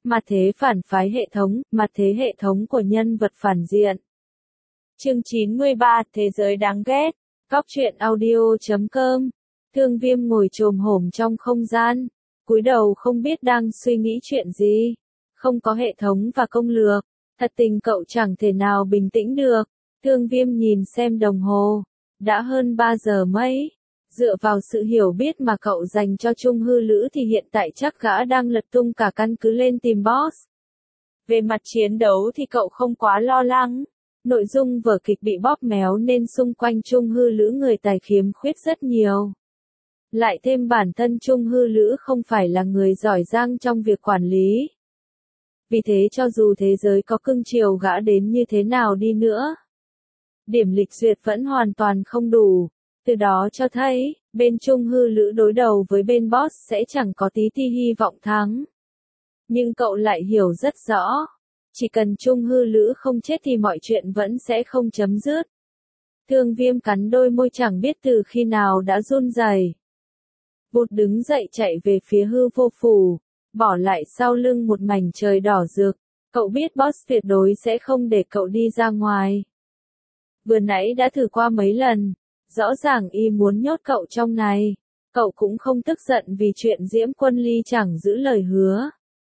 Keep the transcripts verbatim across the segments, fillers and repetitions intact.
Mặt thế phản phái hệ thống, mặt thế hệ thống của nhân vật phản diện. Chương chín mươi ba, Thế giới đáng ghét. Cóc truyện audio chấm com. Thương Viêm ngồi chồm hổm trong không gian, cúi đầu không biết đang suy nghĩ chuyện gì. Không có hệ thống và công lược, thật tình cậu chẳng thể nào bình tĩnh được. Thương Viêm nhìn xem đồng hồ, đã hơn ba giờ mấy. Dựa vào sự hiểu biết mà cậu dành cho Trung Hư Lữ thì hiện tại chắc gã đang lật tung cả căn cứ lên tìm boss. Về mặt chiến đấu thì cậu không quá lo lắng. Nội dung vở kịch bị bóp méo nên xung quanh Trung Hư Lữ người tài khiếm khuyết rất nhiều. Lại thêm bản thân Trung Hư Lữ không phải là người giỏi giang trong việc quản lý. Vì thế cho dù thế giới có cưng chiều gã đến như thế nào đi nữa, điểm lịch duyệt vẫn hoàn toàn không đủ. Từ đó cho thấy, bên Trung Hư Lữ đối đầu với bên boss sẽ chẳng có tí ti hy vọng thắng. Nhưng cậu lại hiểu rất rõ, chỉ cần Trung Hư Lữ không chết thì mọi chuyện vẫn sẽ không chấm dứt. Thương Viêm cắn đôi môi chẳng biết từ khi nào đã run rẩy. Vụt đứng dậy chạy về phía hư vô phủ, bỏ lại sau lưng một mảnh trời đỏ rực. Cậu biết boss tuyệt đối sẽ không để cậu đi ra ngoài. Vừa nãy đã thử qua mấy lần, rõ ràng y muốn nhốt cậu trong này. Cậu cũng không tức giận vì chuyện Diễm Quân Ly chẳng giữ lời hứa,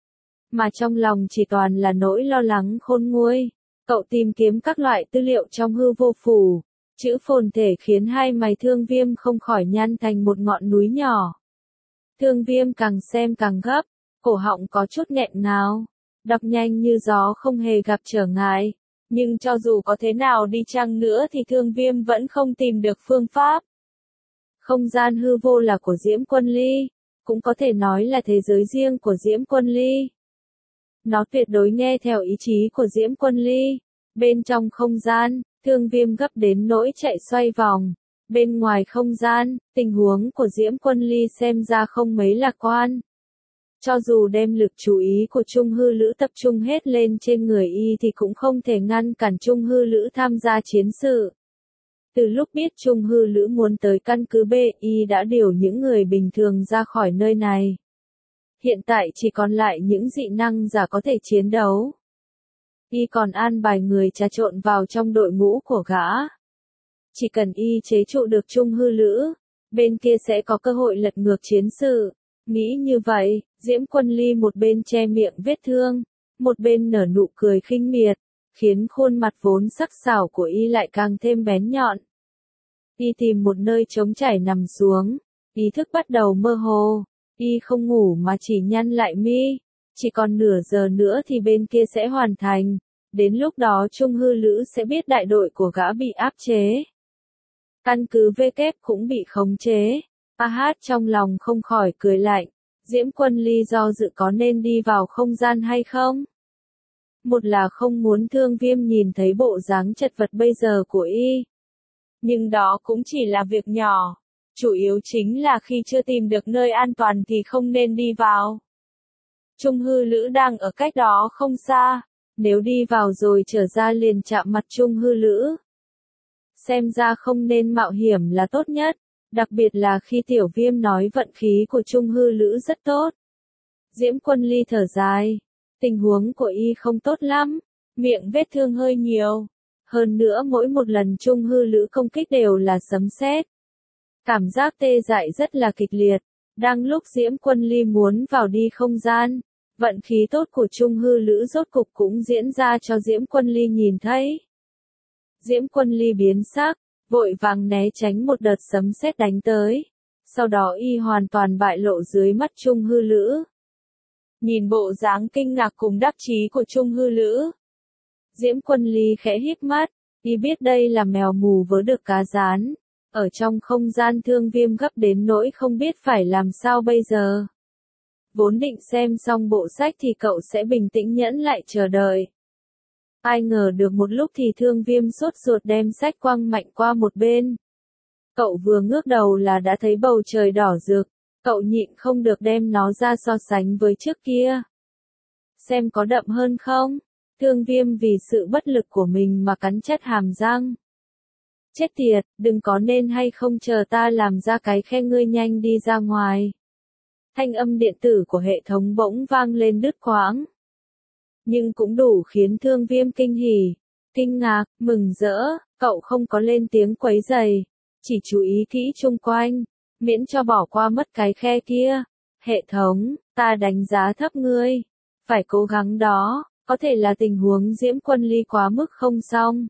mà trong lòng chỉ toàn là nỗi lo lắng khôn nguôi. Cậu tìm kiếm các loại tư liệu trong hư vô phủ, chữ phồn thể khiến hai mày Thương Viêm không khỏi nhăn thành một ngọn núi nhỏ. Thương Viêm càng xem càng gấp, cổ họng có chút nghẹn ngào, đọc nhanh như gió không hề gặp trở ngại. Nhưng cho dù có thế nào đi chăng nữa thì Thương Viêm vẫn không tìm được phương pháp. Không gian hư vô là của Diễm Quân Ly, cũng có thể nói là thế giới riêng của Diễm Quân Ly. Nó tuyệt đối nghe theo ý chí của Diễm Quân Ly. Bên trong không gian, Thương Viêm gấp đến nỗi chạy xoay vòng. Bên ngoài không gian, tình huống của Diễm Quân Ly xem ra không mấy lạc quan. Cho dù đem lực chú ý của Trung Hư Lữ tập trung hết lên trên người y thì cũng không thể ngăn cản Trung Hư Lữ tham gia chiến sự. Từ lúc biết Trung Hư Lữ muốn tới căn cứ B, y đã điều những người bình thường ra khỏi nơi này. Hiện tại chỉ còn lại những dị năng giả có thể chiến đấu. Y còn an bài người trà trộn vào trong đội ngũ của gã. Chỉ cần y chế trụ được Trung Hư Lữ, bên kia sẽ có cơ hội lật ngược chiến sự. Nghĩ như vậy, Diễm Quân Ly một bên che miệng vết thương, một bên nở nụ cười khinh miệt, khiến khuôn mặt vốn sắc sảo của y lại càng thêm bén nhọn. Y tìm một nơi trống trải nằm xuống, ý thức bắt đầu mơ hồ. Y không ngủ mà chỉ nhăn lại mi. Chỉ còn nửa giờ nữa thì bên kia sẽ hoàn thành. Đến lúc đó Trung Hư Lữ sẽ biết đại đội của gã bị áp chế. Căn cứ V kép cũng bị khống chế. A hát trong lòng không khỏi cười lạnh. Diễm Quân Ly do dự có nên đi vào không gian hay không? Một là không muốn Thương Viêm nhìn thấy bộ dáng chật vật bây giờ của y. Nhưng đó cũng chỉ là việc nhỏ. Chủ yếu chính là khi chưa tìm được nơi an toàn thì không nên đi vào. Trung Hư Lữ đang ở cách đó không xa. Nếu đi vào rồi trở ra liền chạm mặt Trung Hư Lữ, xem ra không nên mạo hiểm là tốt nhất. Đặc biệt là khi Tiểu Viêm nói vận khí của Trung Hư Lữ rất tốt. Diễm Quân Ly thở dài. Tình huống của y không tốt lắm. Miệng vết thương hơi nhiều. Hơn nữa mỗi một lần Trung Hư Lữ công kích đều là sấm sét. Cảm giác tê dại rất là kịch liệt. Đang lúc Diễm Quân Ly muốn vào đi không gian, vận khí tốt của Trung Hư Lữ rốt cục cũng diễn ra cho Diễm Quân Ly nhìn thấy. Diễm Quân Ly biến sắc, vội vàng né tránh một đợt sấm sét đánh tới. Sau đó y hoàn toàn bại lộ dưới mắt Trung Hư Lữ. Nhìn bộ dáng kinh ngạc cùng đắc chí của Trung Hư Lữ, Diễm Quân Ly khẽ híp mắt, y biết đây là mèo mù vớ được cá rán. Ở trong không gian Thương Viêm gấp đến nỗi không biết phải làm sao bây giờ. Vốn định xem xong bộ sách thì cậu sẽ bình tĩnh nhẫn lại chờ đợi. Ai ngờ được một lúc thì Thương Viêm sốt ruột đem sách quăng mạnh qua một bên. Cậu vừa ngước đầu là đã thấy bầu trời đỏ rực. Cậu nhịn không được đem nó ra so sánh với trước kia. Xem có đậm hơn không? Thương Viêm vì sự bất lực của mình mà cắn chặt hàm răng. Chết tiệt, đừng có nên hay không chờ ta làm ra cái khe ngươi nhanh đi ra ngoài. Thanh âm điện tử của hệ thống bỗng vang lên đứt quãng. nhưng cũng đủ khiến Thương Viêm kinh hỉ, kinh ngạc, mừng rỡ. Cậu không có lên tiếng quấy rầy, chỉ chú ý kỹ chung quanh, miễn cho bỏ qua mất cái khe kia. Hệ thống, ta đánh giá thấp ngươi, phải cố gắng đó, có thể là tình huống Diễm Quân Ly quá mức không xong.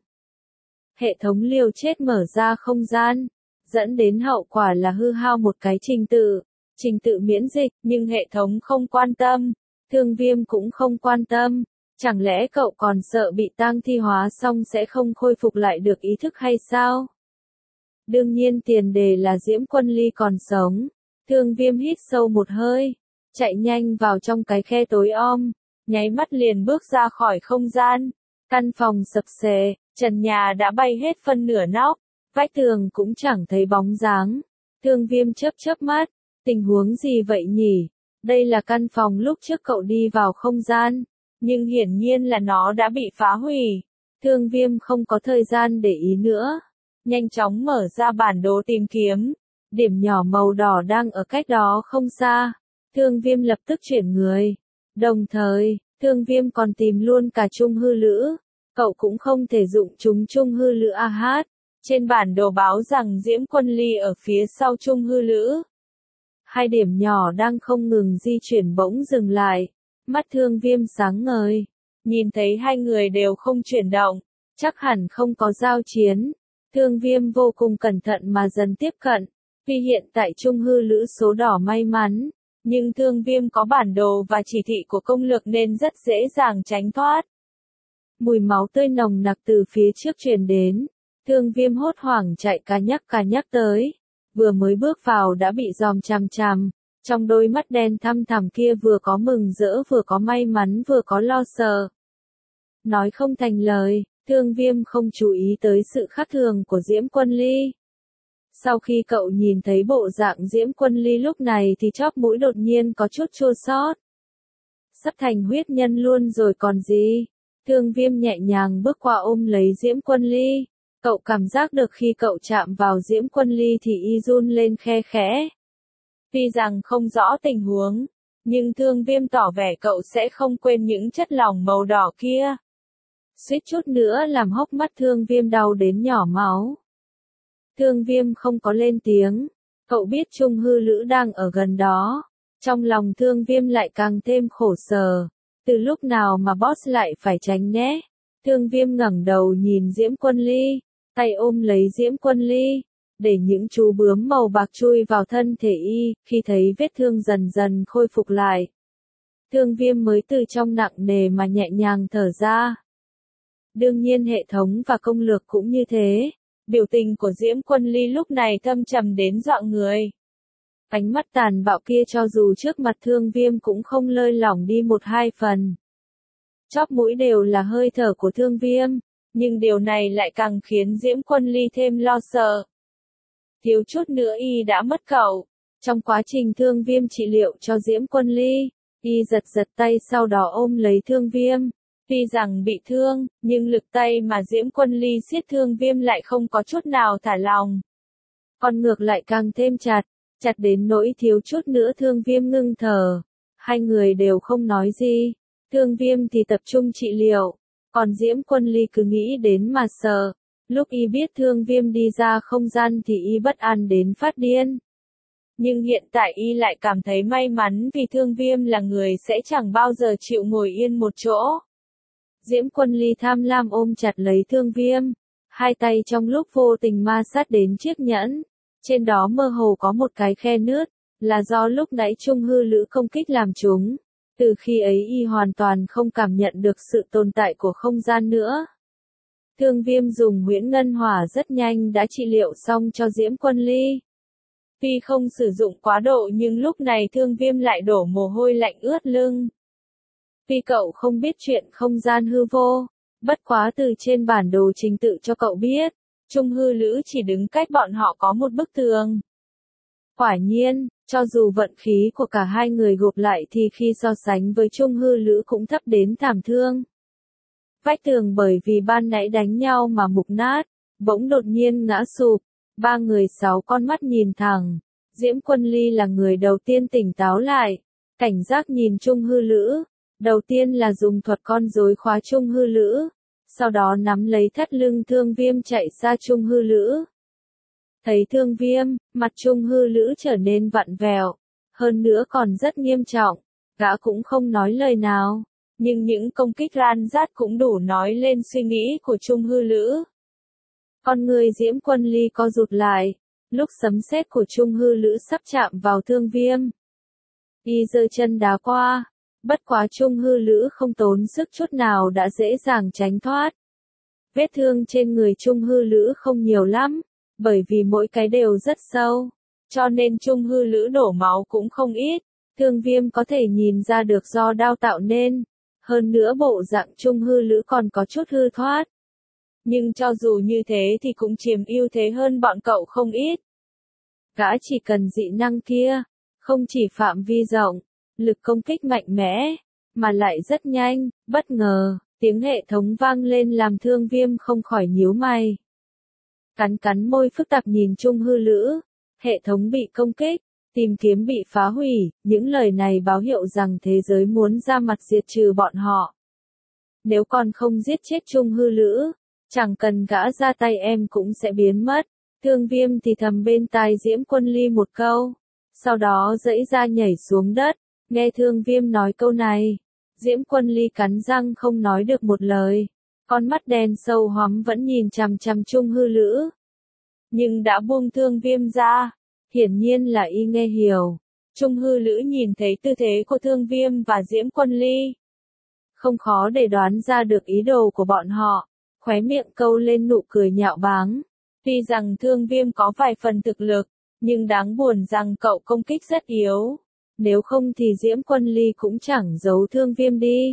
Hệ thống liều chết mở ra không gian, dẫn đến hậu quả là hư hao một cái trình tự, trình tự miễn dịch, nhưng hệ thống không quan tâm, Thương Viêm cũng không quan tâm. Chẳng lẽ cậu còn sợ bị tang thi hóa xong sẽ không khôi phục lại được ý thức hay sao? Đương nhiên tiền đề là Diễm Quân Ly còn sống. Thương Viêm hít sâu một hơi, chạy nhanh vào trong cái khe tối om, nháy mắt liền bước ra khỏi không gian. Căn phòng sập xệ, trần nhà đã bay hết phân nửa nóc, vách tường cũng chẳng thấy bóng dáng. Thương Viêm chớp chớp mắt, tình huống gì vậy nhỉ? Đây là căn phòng lúc trước cậu đi vào không gian, nhưng hiển nhiên là nó đã bị phá hủy. Thương Viêm không có thời gian để ý nữa, nhanh chóng mở ra bản đồ tìm kiếm. Điểm nhỏ màu đỏ đang ở cách đó không xa. Thương Viêm lập tức chuyển người. Đồng thời, Thương Viêm còn tìm luôn cả Trung Hư Lữ. Cậu cũng không thể dụng chúng Trung Hư Lữ a hát. Trên bản đồ báo rằng Diễm Quân Ly ở phía sau Trung Hư Lữ. Hai điểm nhỏ đang không ngừng di chuyển bỗng dừng lại. Mắt Thương Viêm sáng ngời. Nhìn thấy hai người đều không chuyển động, chắc hẳn không có giao chiến. Thương Viêm vô cùng cẩn thận mà dần tiếp cận. Tuy hiện tại Trung Hư Lữ số đỏ may mắn, nhưng Thương Viêm có bản đồ và chỉ thị của công lược nên rất dễ dàng tránh thoát. Mùi máu tươi nồng nặc từ phía trước truyền đến. Thương Viêm hốt hoảng chạy cả nhắc cả nhắc tới. Vừa mới bước vào đã bị dòm chằm chằm. Trong đôi mắt đen thăm thẳm kia vừa có mừng rỡ vừa có may mắn vừa có lo sợ. Nói không thành lời, Thương Viêm không chú ý tới sự khác thường của Diễm Quân Ly. Sau khi cậu nhìn thấy bộ dạng Diễm Quân Ly lúc này thì chóp mũi đột nhiên có chút chua xót. Sắp thành huyết nhân luôn rồi còn gì. Thương Viêm nhẹ nhàng bước qua ôm lấy Diễm Quân Ly. Cậu cảm giác được khi cậu chạm vào Diễm Quân Ly thì y run lên khe khẽ. Tuy rằng không rõ tình huống, nhưng Thương Viêm tỏ vẻ cậu sẽ không quên những chất lỏng màu đỏ kia. Suýt chút nữa làm hốc mắt Thương Viêm đau đến nhỏ máu. Thương Viêm không có lên tiếng, cậu biết Trung Hư Lữ đang ở gần đó. Trong lòng Thương Viêm lại càng thêm khổ sở. Từ lúc nào mà boss lại phải tránh né. Thương Viêm ngẩng đầu nhìn Diễm Quân Ly, tay ôm lấy Diễm Quân Ly, để những chú bướm màu bạc chui vào thân thể y. Khi thấy vết thương dần dần khôi phục lại, Thương Viêm mới từ trong nặng nề mà nhẹ nhàng thở ra. Đương nhiên hệ thống và công lược cũng như thế. Biểu tình của Diễm Quân Ly lúc này thâm trầm đến dọa người. Ánh mắt tàn bạo kia cho dù trước mặt Thương Viêm cũng không lơi lỏng đi một hai phần. Chóp mũi đều là hơi thở của Thương Viêm, nhưng điều này lại càng khiến Diễm Quân Ly thêm lo sợ. Thiếu chút nữa y đã mất cậu. Trong quá trình Thương Viêm trị liệu cho Diễm Quân Ly, y giật giật tay sau đó ôm lấy Thương Viêm. Tuy rằng bị thương, nhưng lực tay mà Diễm Quân Ly siết Thương Viêm lại không có chút nào thả lòng. Còn ngược lại càng thêm chặt, chặt đến nỗi thiếu chút nữa Thương Viêm ngưng thở. Hai người đều không nói gì. Thương Viêm thì tập trung trị liệu, còn Diễm Quân Ly cứ nghĩ đến mà sợ. Lúc y biết Thương Viêm đi ra không gian thì y bất an đến phát điên. Nhưng hiện tại y lại cảm thấy may mắn vì Thương Viêm là người sẽ chẳng bao giờ chịu ngồi yên một chỗ. Diễm Quân Ly tham lam ôm chặt lấy Thương Viêm, hai tay trong lúc vô tình ma sát đến chiếc nhẫn. Trên đó mơ hồ có một cái khe nứt, là do lúc nãy Trung Hư Lữ công kích làm chúng. Từ khi ấy y hoàn toàn không cảm nhận được sự tồn tại của không gian nữa. Thương Viêm dùng huyễn ngân hỏa rất nhanh đã trị liệu xong cho Diễm Quân Ly. Tuy không sử dụng quá độ nhưng lúc này Thương Viêm lại đổ mồ hôi lạnh ướt lưng. Tuy cậu không biết chuyện không gian hư vô, bất quá từ trên bản đồ trình tự cho cậu biết, Trung Hư Lữ chỉ đứng cách bọn họ có một bức tường. Quả nhiên, cho dù vận khí của cả hai người gộp lại thì khi so sánh với Trung Hư Lữ cũng thấp đến thảm thương. Vách tường bởi vì ban nãy đánh nhau mà mục nát, bỗng đột nhiên ngã sụp, ba người sáu con mắt nhìn thẳng. Diễm Quân Ly là người đầu tiên tỉnh táo lại, cảnh giác nhìn Trung Hư Lữ, Đầu tiên là dùng thuật con rối khóa Trung Hư Lữ, sau đó nắm lấy thắt lưng Thương Viêm chạy ra Trung Hư Lữ. Thấy Thương Viêm, mặt Trung Hư Lữ trở nên vặn vẹo, hơn nữa còn rất nghiêm trọng, gã cũng không nói lời nào, nhưng những công kích ran rát cũng đủ nói lên suy nghĩ của Trung Hư Lữ. Con người Diễm Quân Ly co rụt lại, lúc sấm sét của Trung Hư Lữ sắp chạm vào Thương Viêm. Y giơ chân đá qua, bất quá Trung Hư Lữ không tốn sức chút nào đã dễ dàng tránh thoát. Vết thương trên người Trung Hư Lữ không nhiều lắm, bởi vì mỗi cái đều rất sâu, cho nên Trung Hư Lữ đổ máu cũng không ít. Thương Viêm có thể nhìn ra được do đao tạo nên, hơn nữa bộ dạng Trung Hư Lữ còn có chút hư thoát. Nhưng cho dù như thế thì cũng chiếm ưu thế hơn bọn cậu không ít. Gã chỉ cần dị năng kia, không chỉ phạm vi rộng, lực công kích mạnh mẽ, mà lại rất nhanh, bất ngờ, tiếng hệ thống vang lên làm Thương Viêm không khỏi nhíu mày. Cắn cắn môi phức tạp nhìn Trung Hư Lữ, hệ thống bị công kích, tìm kiếm bị phá hủy, những lời này báo hiệu rằng thế giới muốn ra mặt diệt trừ bọn họ. Nếu còn không giết chết Trung Hư Lữ, chẳng cần gã ra tay em cũng sẽ biến mất. Thương Viêm thì thầm bên tai Diễm Quân Ly một câu, sau đó giãy ra nhảy xuống đất, nghe Thương Viêm nói câu này. Diễm Quân Ly cắn răng không nói được một lời, con mắt đen sâu hoắm vẫn nhìn chằm chằm Trung Hư Lữ. Nhưng đã buông Thương Viêm ra, hiển nhiên là y nghe hiểu. Trung Hư Lữ nhìn thấy tư thế của Thương Viêm và Diễm Quân Ly, không khó để đoán ra được ý đồ của bọn họ, khóe miệng câu lên nụ cười nhạo báng. Tuy rằng Thương Viêm có vài phần thực lực, nhưng đáng buồn rằng cậu công kích rất yếu. Nếu không thì Diễm Quân Ly cũng chẳng giấu Thương Viêm đi.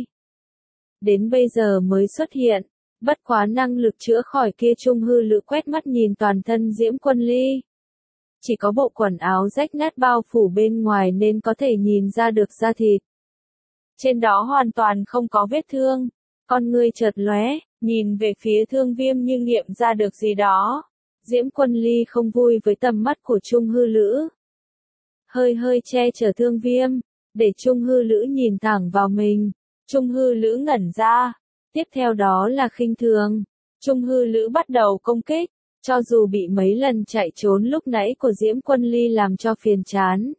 Đến bây giờ mới xuất hiện, bất quá năng lực chữa khỏi kia. Trung Hư Lữ quét mắt nhìn toàn thân Diễm Quân Ly. Chỉ có bộ quần áo rách nát bao phủ bên ngoài nên có thể nhìn ra được da thịt. Trên đó hoàn toàn không có vết thương. Con người chợt lóe, nhìn về phía Thương Viêm như nghiệm ra được gì đó. Diễm Quân Ly không vui với tầm mắt của Trung Hư Lữ. Hơi hơi che chở Thương Viêm, để Trung Hư Lữ nhìn thẳng vào mình. Trung Hư Lữ ngẩn ra. Tiếp theo đó là khinh thường. Trung Hư Lữ bắt đầu công kích, cho dù bị mấy lần chạy trốn lúc nãy của Diễm Quân Ly làm cho phiền chán.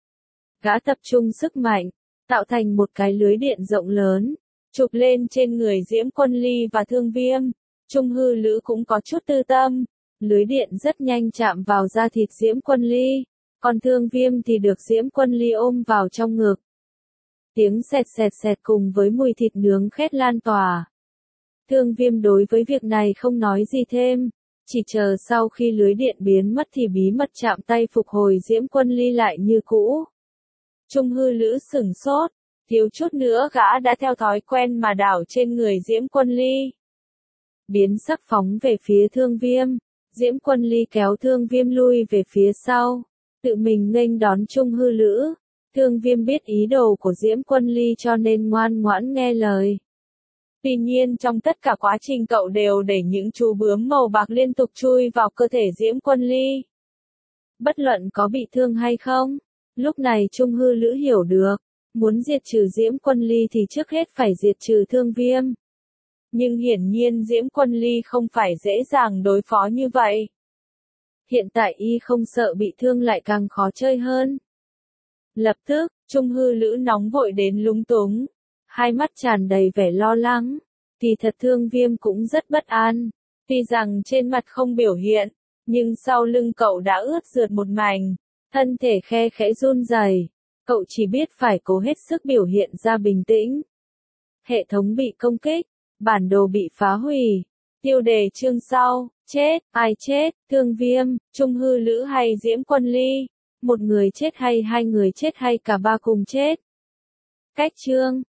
Gã tập trung sức mạnh, tạo thành một cái lưới điện rộng lớn, chụp lên trên người Diễm Quân Ly và Thương Viêm. Trung Hư Lữ cũng có chút tư tâm. Lưới điện rất nhanh chạm vào da thịt Diễm Quân Ly, còn Thương Viêm thì được Diễm Quân Ly ôm vào trong ngực. Tiếng xẹt xẹt xẹt cùng với mùi thịt nướng khét lan tỏa. Thương Viêm đối với việc này không nói gì thêm, chỉ chờ sau khi lưới điện biến mất thì bí mật chạm tay phục hồi Diễm Quân Ly lại như cũ. Trung Hư Lữ sửng sốt, thiếu chút nữa gã đã theo thói quen mà đảo trên người Diễm Quân Ly. Biến sắc phóng về phía Thương Viêm, Diễm Quân Ly kéo Thương Viêm lui về phía sau, tự mình nghênh đón Trung Hư Lữ. Thương Viêm biết ý đồ của Diễm Quân Ly cho nên ngoan ngoãn nghe lời. Tuy nhiên trong tất cả quá trình cậu đều để những chú bướm màu bạc liên tục chui vào cơ thể Diễm Quân Ly. Bất luận có bị thương hay không, lúc này Trung Hư Lữ hiểu được, muốn diệt trừ Diễm Quân Ly thì trước hết phải diệt trừ Thương Viêm. Nhưng hiển nhiên Diễm Quân Ly không phải dễ dàng đối phó như vậy. Hiện tại y không sợ bị thương lại càng khó chơi hơn. Lập tức, Trung Hư Lữ nóng vội đến lúng túng, hai mắt tràn đầy vẻ lo lắng. Kỳ thật Thương Viêm cũng rất bất an, tuy rằng trên mặt không biểu hiện, nhưng sau lưng cậu đã ướt rượt một mảnh, thân thể khe khẽ run rẩy. Cậu chỉ biết phải cố hết sức biểu hiện ra bình tĩnh. Hệ thống bị công kích, bản đồ bị phá hủy. Tiêu đề chương sau, chết, ai chết, Thương Viêm, Trung Hư Lữ hay Diễm Quân Ly? Một người chết hay hai người chết hay cả ba cùng chết? Cách chương